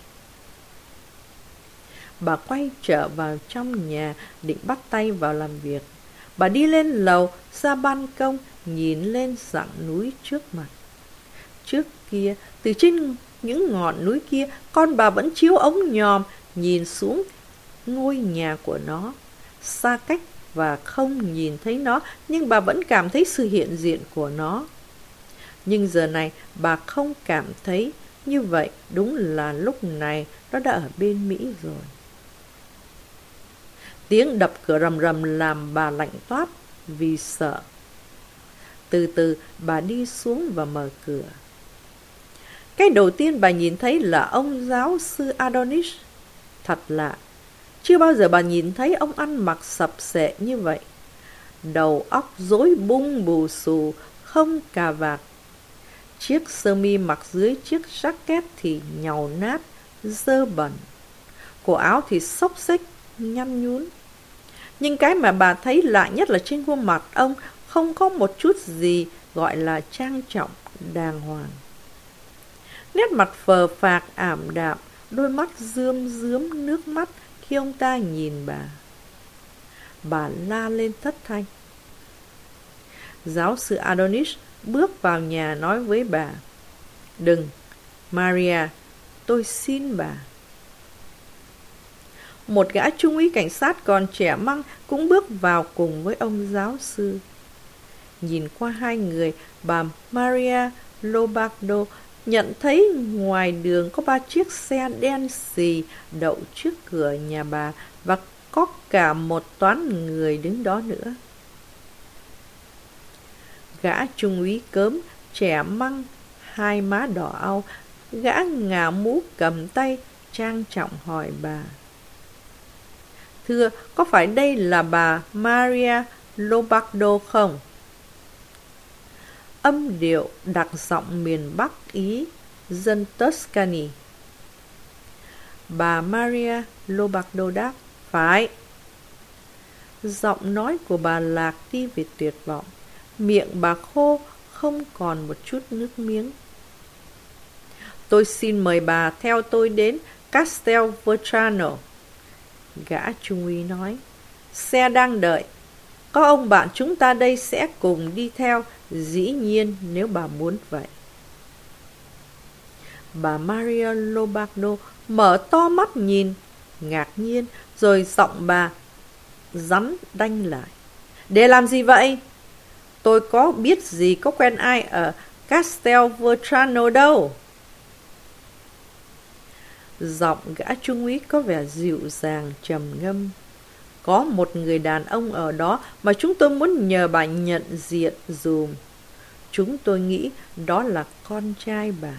Bà quay trở vào trong nhà định bắt tay vào làm việc. Bà đi lên lầu ra ban công, nhìn lên dãy núi trước mặt. Trước kia, từ trên những ngọn núi kia, con bà vẫn chiếu ống nhòm nhìn xuống ngôi nhà của nó. Xa cách và không nhìn thấy nó, nhưng bà vẫn cảm thấy sự hiện diện của nó. Nhưng giờ này bà không cảm thấy như vậy, đúng là lúc này nó đã ở bên Mỹ rồi. Tiếng đập cửa rầm rầm làm bà lạnh toát vì sợ. Từ từ bà đi xuống và mở cửa. Cái đầu tiên bà nhìn thấy là ông giáo sư Adonis. Thật lạ, chưa bao giờ bà nhìn thấy ông ăn mặc xập xệ như vậy. Đầu óc rối bung bù xù, không cà vạt. Chiếc sơ mi mặc dưới chiếc jacket thì nhàu nát, dơ bẩn. Cổ áo thì xốc xếch, nhăn nhún. Nhưng cái mà bà thấy lạ nhất là trên khuôn mặt ông không có một chút gì gọi là trang trọng, đàng hoàng. Nét mặt phờ phạc ảm đạm, đôi mắt rơm rớm nước mắt khi ông ta nhìn bà. Bà la lên thất thanh. Giáo sư Adonis bước vào nhà nói với bà, đừng, Maria, tôi xin bà. Một gã trung úy cảnh sát còn trẻ măng cũng bước vào cùng với ông giáo sư. Nhìn qua hai người, bà Maria Lobardo nhận thấy ngoài đường có 3 chiếc xe đen xì đậu trước cửa nhà bà và có cả một toán người đứng đó nữa. Gã trung úy cớm, trẻ măng, hai má đỏ au, gã ngả mũ cầm tay, trang trọng hỏi bà. Thưa, có phải đây là bà Maria Lobardo không? Âm điệu đặc giọng miền Bắc Ý, dân Tuscany. Bà Maria Lobardo đáp, phải. Giọng nói của bà lạc đi vì tuyệt vọng. Miệng bà khô, không còn một chút nước miếng. Tôi xin mời bà theo tôi đến Castelvetrano. Gã trung úy nói, xe đang đợi. Có ông bạn chúng ta đây sẽ cùng đi theo, dĩ nhiên nếu bà muốn vậy. Bà Maria Lobardo mở to mắt nhìn, ngạc nhiên, rồi giọng bà rắn đanh lại. Để làm gì vậy? Tôi có biết gì, có quen ai ở Castelvetrano đâu. Giọng gã trung úy có vẻ dịu dàng trầm ngâm. Có một người đàn ông ở đó mà chúng tôi muốn nhờ bà nhận diện dùm. Chúng tôi nghĩ đó là con trai bà.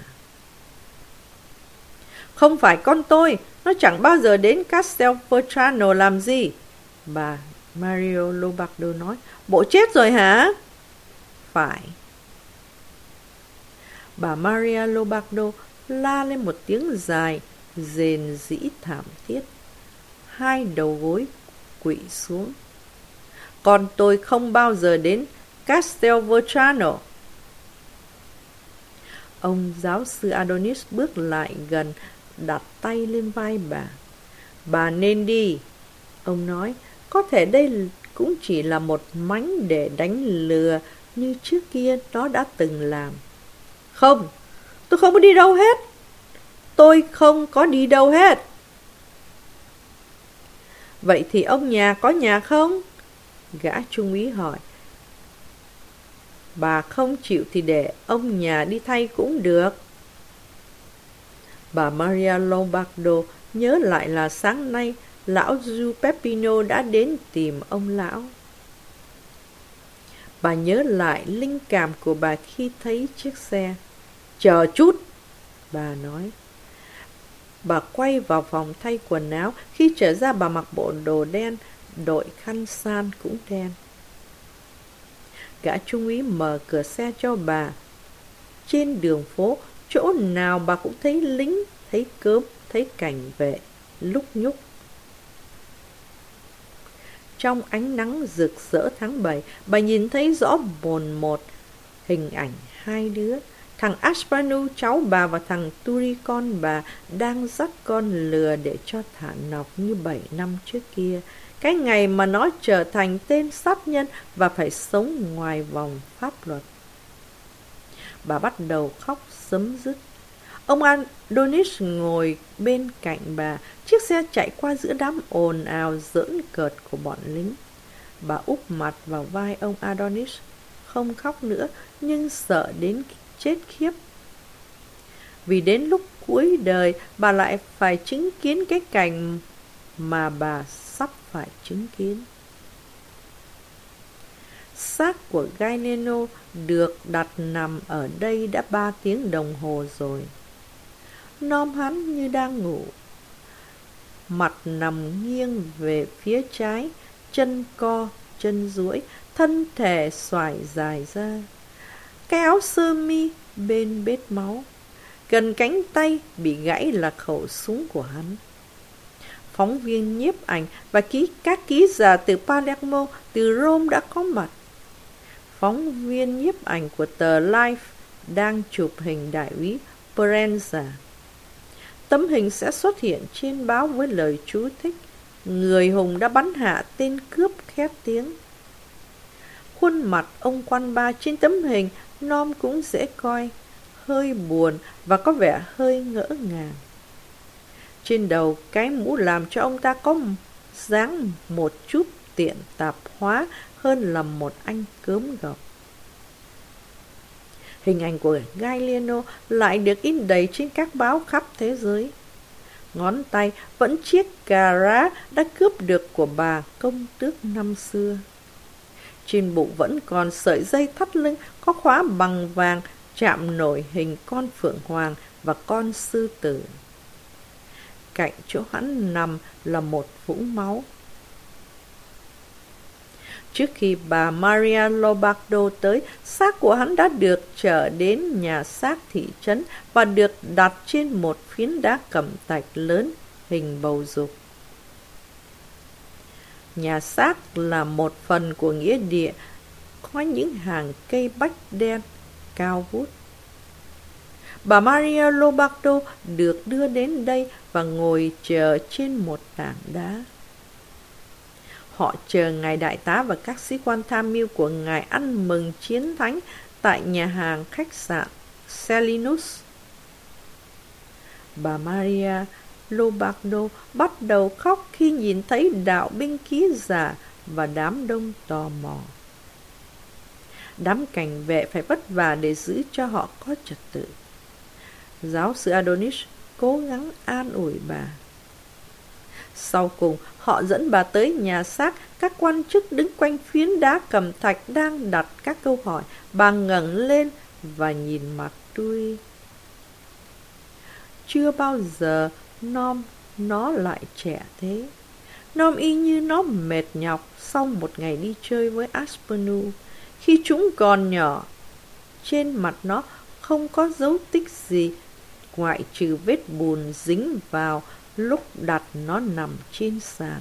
Không phải con tôi, nó chẳng bao giờ đến Castelvetrano làm gì. Bà Mario Lobardo nói, bộ chết rồi hả? Phải. Bà Maria Lobardo la lên một tiếng dài, rền rĩ thảm thiết. Hai đầu gối quỵ xuống. Con tôi không bao giờ đến Castelvetrano. Ông giáo sư Adonis bước lại gần, đặt tay lên vai bà. Bà nên đi. Ông nói, có thể đây cũng chỉ là một mánh để đánh lừa như trước kia nó đã từng làm. Không, tôi không có đi đâu hết. Tôi không có đi đâu hết. Vậy thì ông nhà có nhà không? Gã trung úy hỏi. Bà không chịu thì để ông nhà đi thay cũng được. Bà Maria Lobardo nhớ lại là sáng nay lão Giuseppino đã đến tìm ông lão. Bà nhớ lại linh cảm của bà khi thấy chiếc xe. Chờ chút, bà nói. Bà quay vào phòng thay quần áo. Khi trở ra bà mặc bộ đồ đen, đội khăn san cũng đen. Gã trung úy mở cửa xe cho bà. Trên đường phố, chỗ nào bà cũng thấy lính, thấy cớm, thấy cảnh vệ, lúc nhúc. Trong ánh nắng rực rỡ tháng 7, bà nhìn thấy rõ mồn một hình ảnh hai đứa. Thằng Aspanu, cháu bà, và thằng Turi, con bà, đang dắt con lừa để cho thả nọc như 7 năm trước kia. Cái ngày mà nó trở thành tên sát nhân và phải sống ngoài vòng pháp luật. Bà bắt đầu khóc sấm dứt. Ông Adonis ngồi bên cạnh bà. Chiếc xe chạy qua giữa đám ồn ào giỡn cợt của bọn lính. Bà úp mặt vào vai ông Adonis, không khóc nữa, nhưng sợ đến chết khiếp. Vì đến lúc cuối đời, bà lại phải chứng kiến cái cảnh mà bà sắp phải chứng kiến. Xác của Galeno được đặt nằm ở đây đã 3 tiếng đồng hồ rồi. Nom hắn như đang ngủ. Mặt nằm nghiêng về phía trái, chân co, chân duỗi, thân thể xoải dài ra. Cái áo sơ mi bên bết máu. Gần cánh tay bị gãy là khẩu súng của hắn. Phóng viên nhiếp ảnh và các ký giả từ Palermo, từ Rome đã có mặt. Phóng viên nhiếp ảnh của tờ Life đang chụp hình đại úy Perenza. Tấm hình sẽ xuất hiện trên báo với lời chú thích: người hùng đã bắn hạ tên cướp khét tiếng. Khuôn mặt ông quan ba trên tấm hình Nom cũng dễ coi, hơi buồn và có vẻ hơi ngỡ ngàng. Trên đầu cái mũ làm cho ông ta có dáng một chút tiện tạp hóa hơn là một anh cớm gọc. Hình ảnh của Galeno lại được in đầy trên các báo khắp thế giới. Ngón tay vẫn chiếc cà rá đã cướp được của bà công tước năm xưa. Trên bụng vẫn còn sợi dây thắt lưng có khóa bằng vàng chạm nổi hình con phượng hoàng và con sư tử. Cạnh chỗ hắn nằm là một vũng máu. Trước khi bà Maria Lombardo tới, xác của hắn đã được chở đến nhà xác thị trấn và được đặt trên một phiến đá cẩm thạch lớn hình bầu dục. Nhà xác là một phần của nghĩa địa, có những hàng cây bách đen cao vút. Bà Maria Lombardo được đưa đến đây và ngồi chờ trên một tảng đá. Họ chờ ngài đại tá và các sĩ quan tham mưu của ngài ăn mừng chiến thắng tại nhà hàng khách sạn Selinus. Bà Maria Lombardo bắt đầu khóc khi nhìn thấy đạo binh ký giả và đám đông tò mò. Đám cảnh vệ phải vất vả để giữ cho họ có trật tự. Giáo sư Adonis cố gắng an ủi bà. Sau cùng, họ dẫn bà tới nhà xác. Các quan chức đứng quanh phiến đá cẩm thạch đang đặt các câu hỏi. Bà ngẩng lên và nhìn mặt Turi. Chưa bao giờ nó lại trẻ thế. Nom y như nó mệt nhọc sau một ngày đi chơi với Aspenu. Khi chúng còn nhỏ, trên mặt nó không có dấu tích gì ngoại trừ vết bùn dính vào lúc đặt nó nằm trên sàn.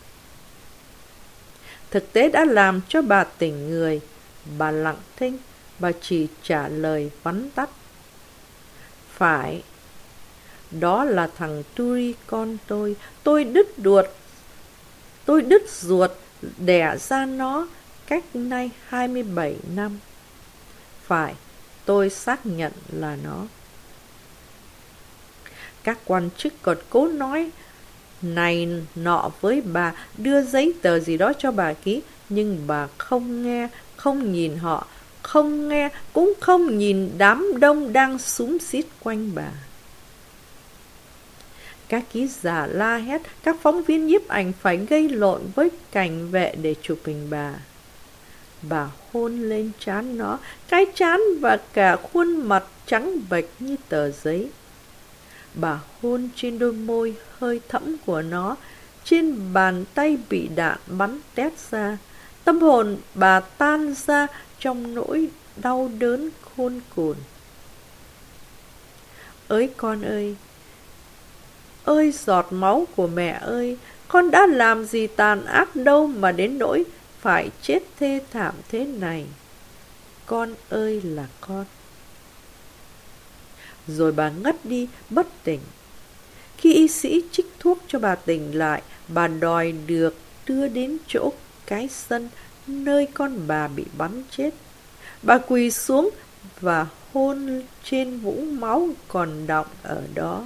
Thực tế đã làm cho bà tỉnh người. Bà lặng thinh, bà chỉ trả lời vắn tắt: phải, đó là thằng Turi con tôi. Tôi đứt ruột đẻ ra nó cách nay 27 năm. Phải, tôi xác nhận là nó. Các quan chức còn cố nói này nọ với bà, đưa giấy tờ gì đó cho bà ký, nhưng bà không nghe, không nhìn họ, không nghe, cũng không nhìn đám đông đang xúm xít quanh bà. Các ký giả la hét, các phóng viên nhiếp ảnh phải gây lộn với cảnh vệ để chụp hình bà. Bà hôn lên trán nó, cái trán và cả khuôn mặt trắng bệch như tờ giấy. Bà hôn trên đôi môi hơi thẫm của nó, trên bàn tay bị đạn bắn tét ra. Tâm hồn bà tan ra trong nỗi đau đớn khôn cùng. Ơi con ơi! Ơi giọt máu của mẹ ơi! Con đã làm gì tàn ác đâu mà đến nỗi phải chết thê thảm thế này. Con ơi là con! Rồi bà ngất đi bất tỉnh. Khi y sĩ trích thuốc cho bà tỉnh lại, bà đòi được đưa đến chỗ cái sân nơi con bà bị bắn chết. Bà quỳ xuống và hôn trên vũng máu còn đọng ở đó.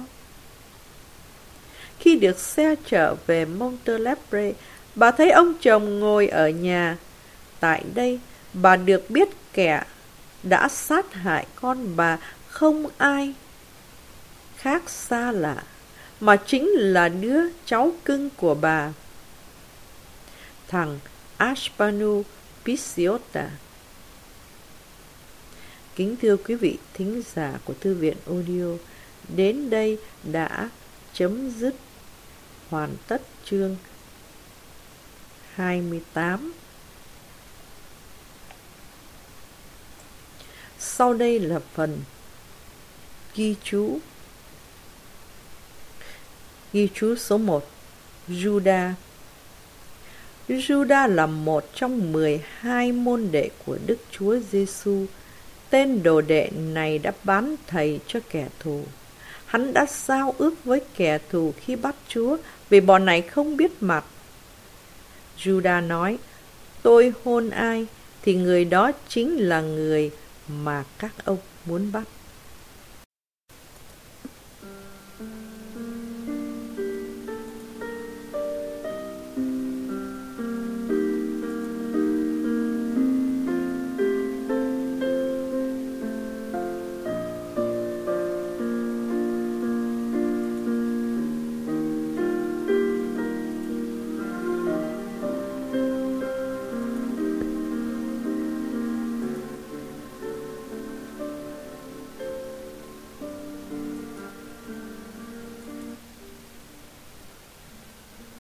Khi được xe chở về Montelepre, bà thấy ông chồng ngồi ở nhà. Tại đây, bà được biết kẻ đã sát hại con bà không ai khác xa lạ, mà chính là đứa cháu cưng của bà, thằng Aspanu Picciota. Kính thưa quý vị thính giả của Thư viện Audio, đến đây đã chấm dứt hoàn tất chương 28. Sau đây là phần ghi chú. Ghi chú số 1. Judas. Judas là một trong 12 môn đệ của Đức Chúa Giêsu. Tên đồ đệ này đã bán thầy cho kẻ thù. Hắn đã giao ước với kẻ thù khi bắt Chúa, vì bọn này không biết mặt. Judas nói, tôi hôn ai thì người đó chính là người mà các ông muốn bắt.